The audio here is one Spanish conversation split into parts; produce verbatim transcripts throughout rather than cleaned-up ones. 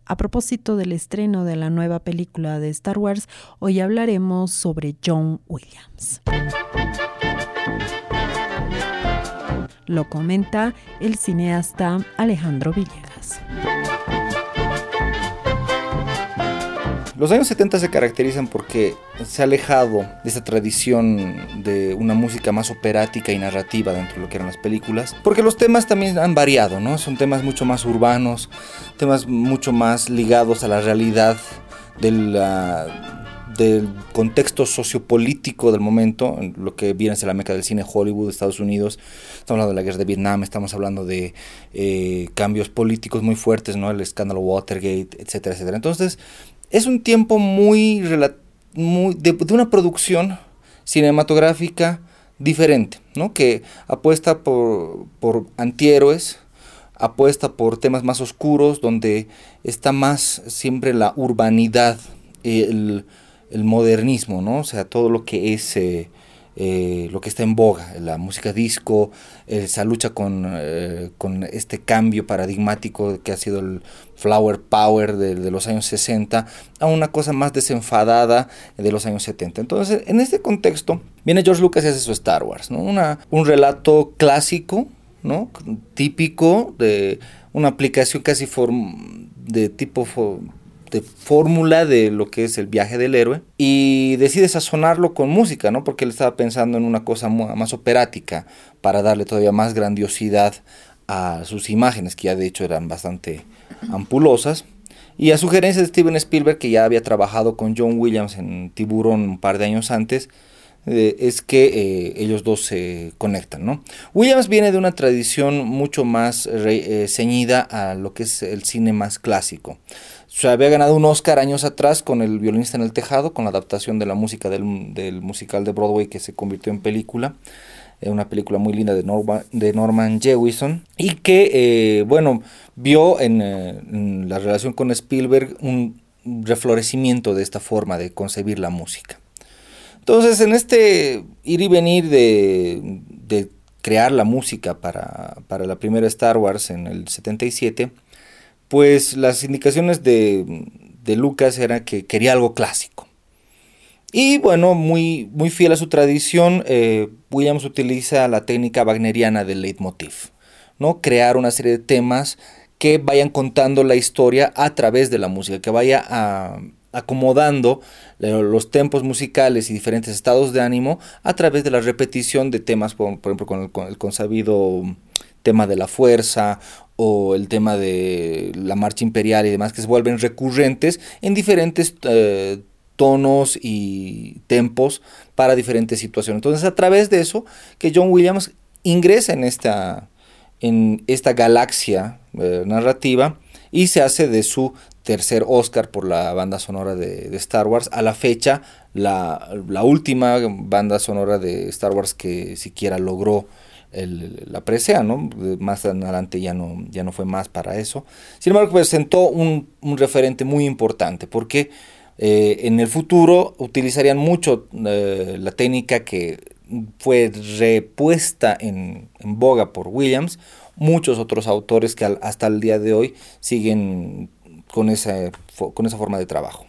A propósito del estreno de la nueva película de Star Wars, hoy hablaremos sobre John Williams. Lo comenta el cineasta Alejandro Villegas. Los años setenta se caracterizan porque se ha alejado de esa tradición de una música más operática y narrativa dentro de lo que eran las películas, porque los temas también han variado, ¿no? Son temas mucho más urbanos, temas mucho más ligados a la realidad de la... del contexto sociopolítico del momento, lo que viene a ser la meca del cine Hollywood de Estados Unidos. Estamos hablando de la guerra de Vietnam, estamos hablando de eh, cambios políticos muy fuertes, ¿no? El escándalo Watergate, etcétera, etcétera. Entonces, es un tiempo muy, muy de, de una producción cinematográfica diferente, ¿no? Que apuesta por, por antihéroes, apuesta por temas más oscuros, donde está más siempre la urbanidad, el el modernismo, ¿no? O sea, todo lo que es eh, eh, lo que está en boga, la música disco, esa lucha con, eh, con este cambio paradigmático que ha sido el flower power de, de los años sesenta a una cosa más desenfadada de los años setenta. Entonces, en este contexto, viene George Lucas y hace su Star Wars, ¿no? Una, un relato clásico, ¿no? Típico de una aplicación casi form, de tipo... Form, de fórmula de lo que es el viaje del héroe, y decide sazonarlo con música, ¿no? Porque él estaba pensando en una cosa más operática para darle todavía más grandiosidad a sus imágenes, que ya de hecho eran bastante ampulosas, y a sugerencia de Steven Spielberg, que ya había trabajado con John Williams en Tiburón un par de años antes, eh, es que eh, ellos dos se conectan, ¿no? Williams viene de una tradición mucho más re, eh, ceñida a lo que es el cine más clásico. O sea, había ganado un Oscar años atrás con El violinista en el tejado, con la adaptación de la música del, del musical de Broadway que se convirtió en película, eh, una película muy linda de, Norma, de Norman Jewison, y que, eh, bueno, vio en, eh, en la relación con Spielberg un reflorecimiento de esta forma de concebir la música. Entonces, en este ir y venir de, de crear la música para, para la primera Star Wars en el setenta y siete, pues las indicaciones de, de Lucas eran que quería algo clásico. Y bueno, muy, muy fiel a su tradición, eh, Williams utiliza la técnica wagneriana del leitmotiv, ¿no? Crear una serie de temas que vayan contando la historia a través de la música, que vaya a, acomodando los tempos musicales y diferentes estados de ánimo a través de la repetición de temas, por, por ejemplo, con el, con el consabido tema de la fuerza o el tema de la marcha imperial y demás, que se vuelven recurrentes en diferentes eh, tonos y tempos para diferentes situaciones. Entonces, a través de eso, que John Williams ingresa en esta, en esta galaxia eh, narrativa y se hace de su tercer Oscar por la banda sonora de, de Star Wars. A la fecha, la, la última banda sonora de Star Wars que siquiera logró El, la presea, ¿no? Más adelante ya no, ya no fue más para eso. Sin embargo, presentó un, un referente muy importante, porque eh, en el futuro utilizarían mucho eh, la técnica que fue repuesta en, en boga por Williams, muchos otros autores que al, hasta el día de hoy siguen con esa, con esa forma de trabajo.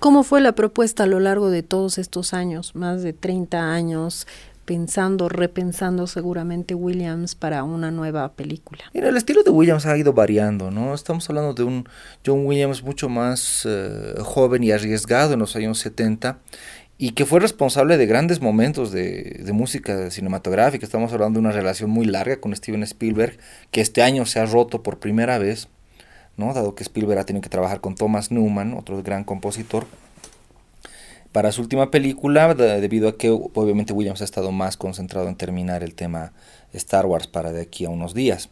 ¿Cómo fue la propuesta a lo largo de todos estos años, más de treinta años, pensando, repensando seguramente Williams para una nueva película? Mira, el estilo de Williams ha ido variando, ¿no? Estamos hablando de un John Williams mucho más eh, joven y arriesgado en los años setenta, y que fue responsable de grandes momentos de, de música cinematográfica. Estamos hablando de una relación muy larga con Steven Spielberg, que este año se ha roto por primera vez, ¿no? Dado que Spielberg ha tenido que trabajar con Thomas Newman, otro gran compositor, para su última película, de, debido a que obviamente Williams ha estado más concentrado en terminar el tema Star Wars para de aquí a unos días.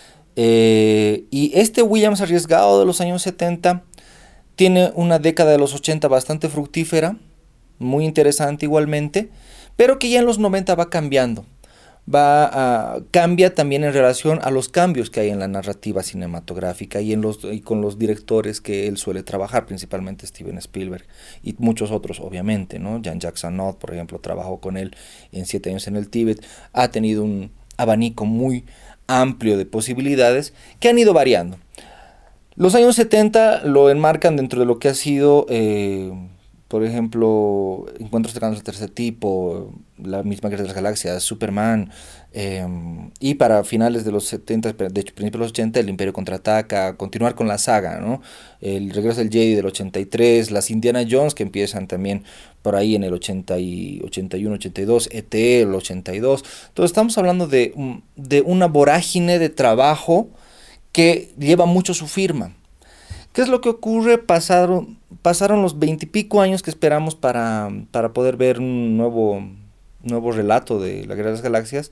Eh, y este Williams arriesgado de los años setenta tiene una década de los ochenta bastante fructífera, muy interesante igualmente, pero que ya en los noventa va cambiando. Va a, cambia también en relación a los cambios que hay en la narrativa cinematográfica y, en los, y con los directores que él suele trabajar, principalmente Steven Spielberg y muchos otros obviamente, ¿no? Jean-Jacques Annaud, por ejemplo, trabajó con él en Siete años en el Tíbet. Ha tenido un abanico muy amplio de posibilidades que han ido variando. Los años setenta lo enmarcan dentro de lo que ha sido... Eh, por ejemplo, Encuentros cercanos del tercer tipo, la misma Guerra de las Galaxias, Superman, eh, y para finales de los setenta, de hecho principios de los ochenta, El Imperio Contraataca, continuar con la saga, ¿no? El Regreso del Jedi del ochenta y tres, las Indiana Jones que empiezan también por ahí en el ochenta y, ochenta y uno, ochenta y dos, E T el ochenta y dos. Entonces estamos hablando de, de una vorágine de trabajo que lleva mucho su firma. ¿Qué es lo que ocurre? Pasaron, pasaron los veintipico años que esperamos para, para poder ver un nuevo, nuevo relato de la Guerra de las Galaxias.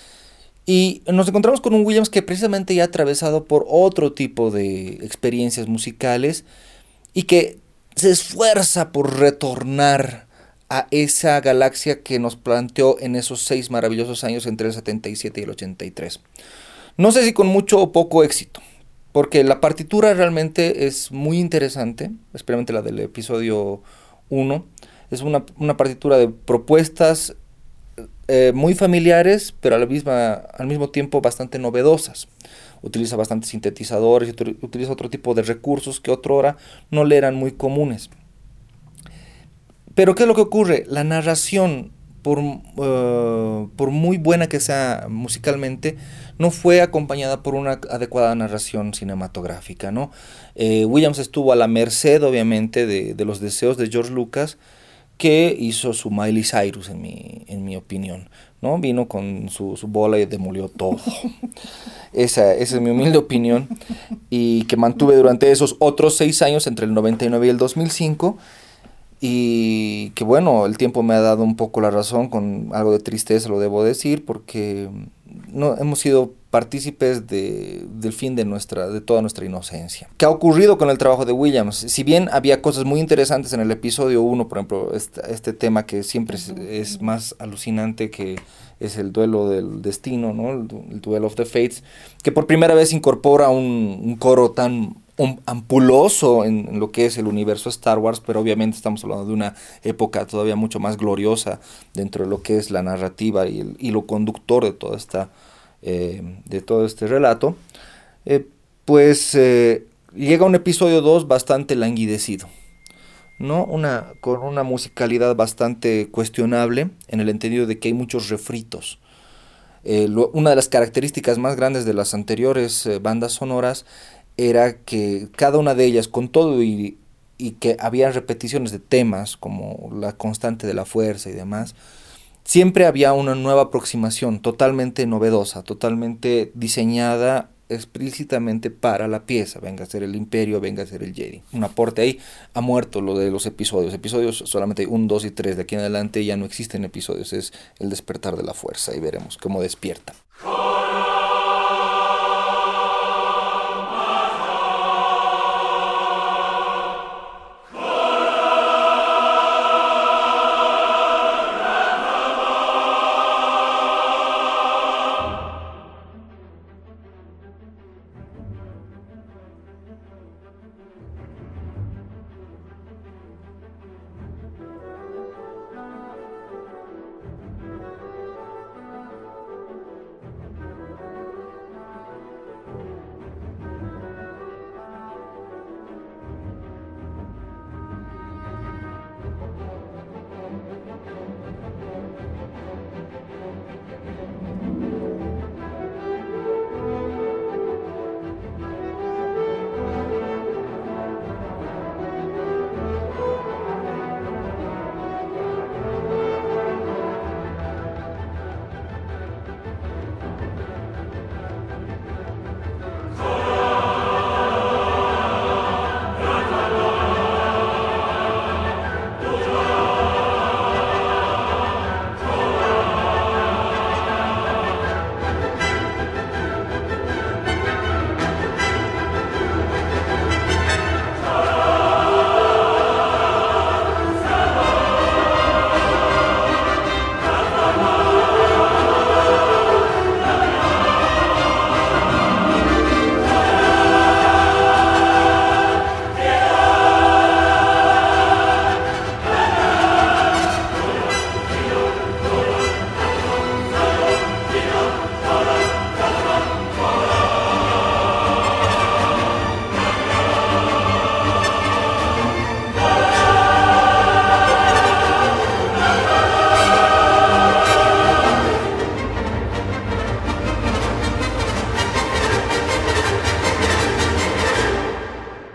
Y nos encontramos con un Williams que precisamente ya ha atravesado por otro tipo de experiencias musicales y que se esfuerza por retornar a esa galaxia que nos planteó en esos seis maravillosos años entre el setenta y siete y el ochenta y tres. No sé si con mucho o poco éxito, porque la partitura realmente es muy interesante, especialmente la del episodio uno. Es una, una partitura de propuestas eh, muy familiares, pero a la misma, al mismo tiempo bastante novedosas. Utiliza bastantes sintetizadores y utiliza otro tipo de recursos que otrora no le eran muy comunes. Pero ¿qué es lo que ocurre? La narración, por, uh, por muy buena que sea musicalmente, no fue acompañada por una adecuada narración cinematográfica, ¿no? Eh, Williams estuvo a la merced, obviamente, de, de los deseos de George Lucas, que hizo su Miley Cyrus, en mi, en mi opinión, ¿no? Vino con su, su bola y demolió todo. Esa, esa es mi humilde opinión, y que mantuve durante esos otros seis años, entre el noventa y nueve y el dos mil cinco, y que bueno, el tiempo me ha dado un poco la razón, con algo de tristeza lo debo decir, porque no hemos sido partícipes de, del fin de, nuestra, de toda nuestra inocencia. ¿Qué ha ocurrido con el trabajo de Williams? Si bien había cosas muy interesantes en el episodio uno, por ejemplo, este, este tema que siempre es, es más alucinante, que es el duelo del destino, ¿no? El, el Duel of the Fates, que por primera vez incorpora un, un coro tan un, ampuloso en, en lo que es el universo Star Wars, pero obviamente estamos hablando de una época todavía mucho más gloriosa dentro de lo que es la narrativa y el hilo conductor de toda esta Eh, de todo este relato, eh, pues eh, llega un episodio dos bastante languidecido, ¿no? Una, con una musicalidad bastante cuestionable, en el entendido de que hay muchos refritos. Eh, lo, una de las características más grandes de las anteriores eh, bandas sonoras era que cada una de ellas, con todo y, y que había repeticiones de temas como la constante de la fuerza y demás, siempre había una nueva aproximación totalmente novedosa, totalmente diseñada explícitamente para la pieza, venga a ser el Imperio, venga a ser el Jedi. Un aporte ahí. Ha muerto lo de los episodios. Episodios solamente hay uno, dos y tres. De aquí en adelante ya no existen episodios. Es el despertar de la fuerza y veremos cómo despierta.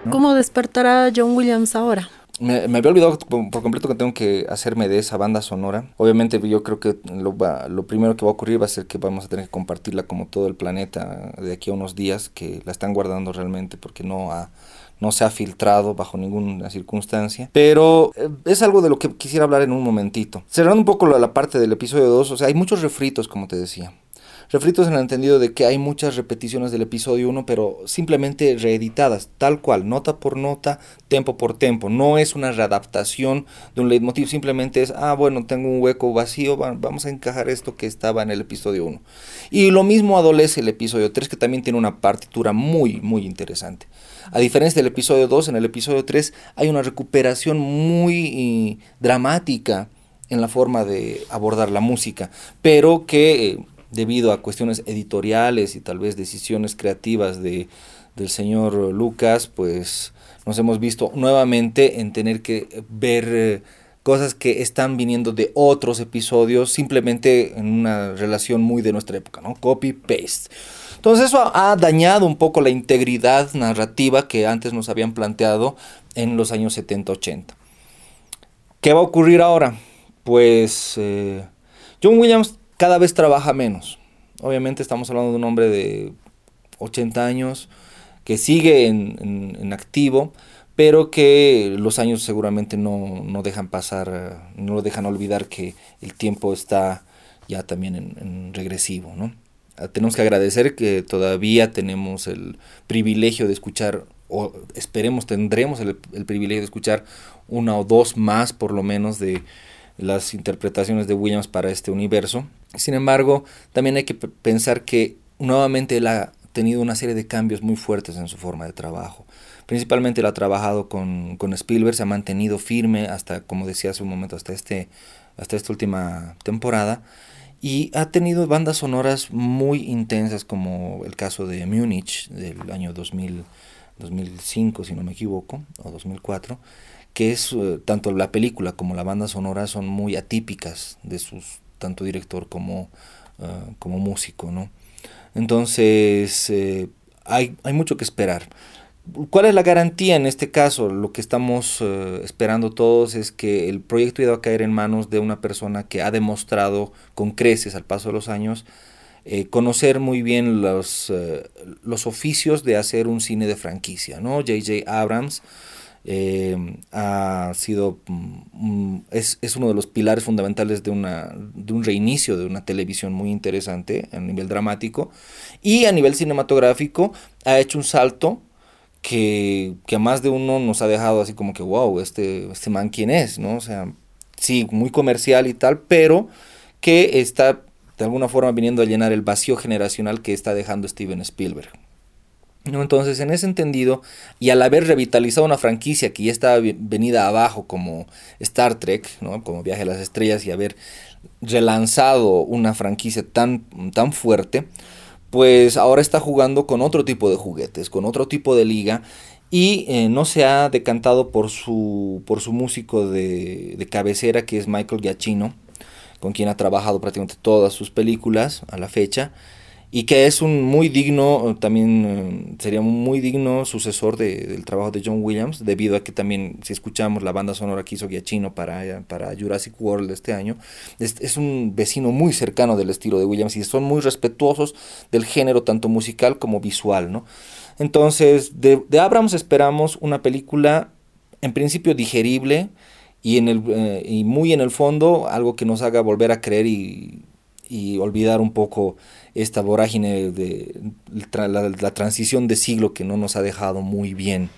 ¿no? ¿Cómo despertará John Williams ahora? Me, me había olvidado por completo que tengo que hacerme de esa banda sonora. Obviamente yo creo que lo, va, lo primero que va a ocurrir va a ser que vamos a tener que compartirla como todo el planeta de aquí a unos días, que la están guardando realmente porque no ha... no se ha filtrado bajo ninguna circunstancia, pero eh, es algo de lo que quisiera hablar en un momentito. Cerrando un poco la, la parte del episodio dos, o sea, hay muchos refritos, como te decía. Refritos en el entendido de que hay muchas repeticiones del episodio uno, pero simplemente reeditadas, tal cual, nota por nota, tempo por tempo. No es una readaptación de un leitmotiv, simplemente es, ah, bueno, tengo un hueco vacío, vamos a encajar esto que estaba en el episodio uno. Y lo mismo adolece el episodio tres, que también tiene una partitura muy, muy interesante. A diferencia del episodio dos, en el episodio tres hay una recuperación muy eh, dramática en la forma de abordar la música, pero que... Eh, debido a cuestiones editoriales y tal vez decisiones creativas de, del señor Lucas, pues nos hemos visto nuevamente en tener que ver eh, cosas que están viniendo de otros episodios, simplemente en una relación muy de nuestra época, ¿no? Copy-paste. Entonces eso ha, ha dañado un poco la integridad narrativa que antes nos habían planteado en los años setenta ochenta. ¿Qué va a ocurrir ahora? Pues eh, John Williams cada vez trabaja menos. Obviamente estamos hablando de un hombre de ochenta años que sigue en, en, en activo, pero que los años seguramente no, no dejan pasar, no lo dejan olvidar que el tiempo está ya también en, en regresivo, ¿no? Tenemos que agradecer que todavía tenemos el privilegio de escuchar, o esperemos tendremos el, el privilegio de escuchar una o dos más por lo menos de las interpretaciones de Williams para este universo. Sin embargo, también hay que p- pensar que nuevamente él ha tenido una serie de cambios muy fuertes en su forma de trabajo. Principalmente él ha trabajado con, con Spielberg, se ha mantenido firme hasta, como decía hace un momento, hasta, este, hasta esta última temporada, y ha tenido bandas sonoras muy intensas, como el caso de Múnich del año dos mil, dos mil cinco, si no me equivoco, o dos mil cuatro, que es uh, tanto la película como la banda sonora son muy atípicas de sus tanto director como, uh, como músico, ¿no? Entonces eh, hay, hay mucho que esperar. ¿Cuál es la garantía en este caso? Lo que estamos uh, esperando todos es que el proyecto iba a caer en manos de una persona que ha demostrado con creces al paso de los años eh, conocer muy bien los, uh, los oficios de hacer un cine de franquicia, ¿no? J J Abrams Eh, ha sido um, es, es uno de los pilares fundamentales de, una, de un reinicio de una televisión muy interesante a nivel dramático, y a nivel cinematográfico ha hecho un salto que, que a más de uno nos ha dejado así como que wow, este, este man quién es, ¿no? O sea, sí, muy comercial y tal, pero que está de alguna forma viniendo a llenar el vacío generacional que está dejando Steven Spielberg. ¿No? Entonces, en ese entendido, y al haber revitalizado una franquicia que ya estaba venida abajo como Star Trek, ¿no? Como Viaje a las Estrellas, y haber relanzado una franquicia tan, tan fuerte, pues ahora está jugando con otro tipo de juguetes, con otro tipo de liga, y eh, no se ha decantado por su, por su músico de, de cabecera, que es Michael Giacchino, con quien ha trabajado prácticamente todas sus películas a la fecha, y que es un muy digno, también sería un muy digno sucesor de, del trabajo de John Williams, debido a que también, si escuchamos la banda sonora que hizo Giacchino para, para Jurassic World este año, es, es un vecino muy cercano del estilo de Williams, y son muy respetuosos del género tanto musical como visual, ¿no? Entonces, de, de Abrams esperamos una película en principio digerible, y, en el, eh, y muy en el fondo algo que nos haga volver a creer y, y olvidar un poco esta vorágine de la, la, la transición de siglo que no nos ha dejado muy bien.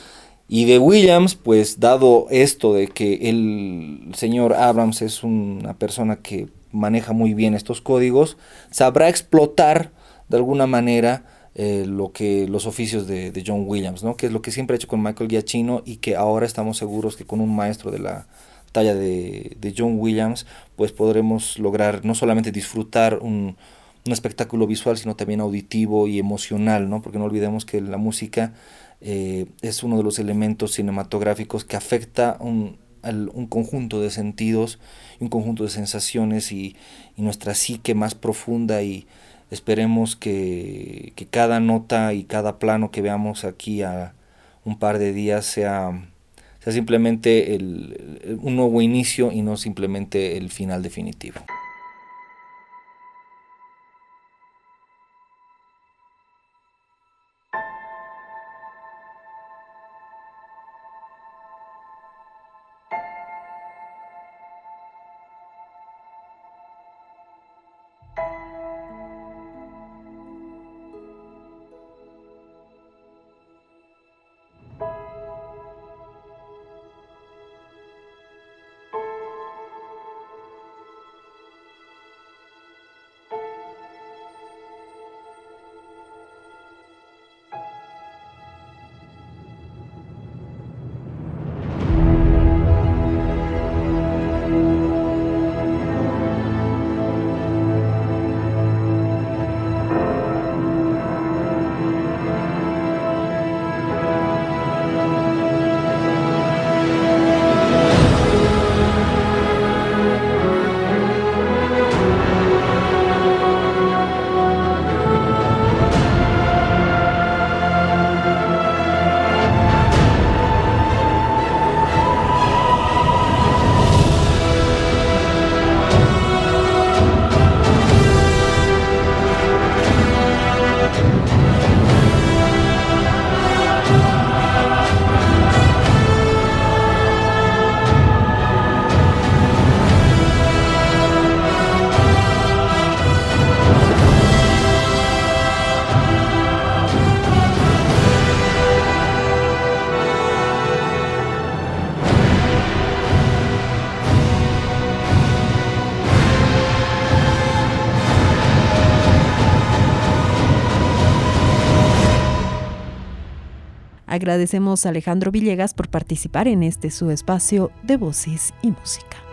Y de Williams, pues dado esto de que el señor Abrams es una persona que maneja muy bien estos códigos, sabrá explotar de alguna manera eh, lo que los oficios de, de John Williams, ¿no? Que es lo que siempre ha hecho con Michael Giacchino, y que ahora estamos seguros que con un maestro de la talla de, de John Williams, pues podremos lograr no solamente disfrutar un, un espectáculo visual, sino también auditivo y emocional, ¿no? Porque no olvidemos que la música eh, es uno de los elementos cinematográficos que afecta un, al, un conjunto de sentidos, un conjunto de sensaciones, y, y nuestra psique más profunda, y esperemos que, que cada nota y cada plano que veamos aquí a un par de días sea, sea simplemente el, el, un nuevo inicio y no simplemente el final definitivo. Agradecemos a Alejandro Villegas por participar en este su espacio de Voces y Música.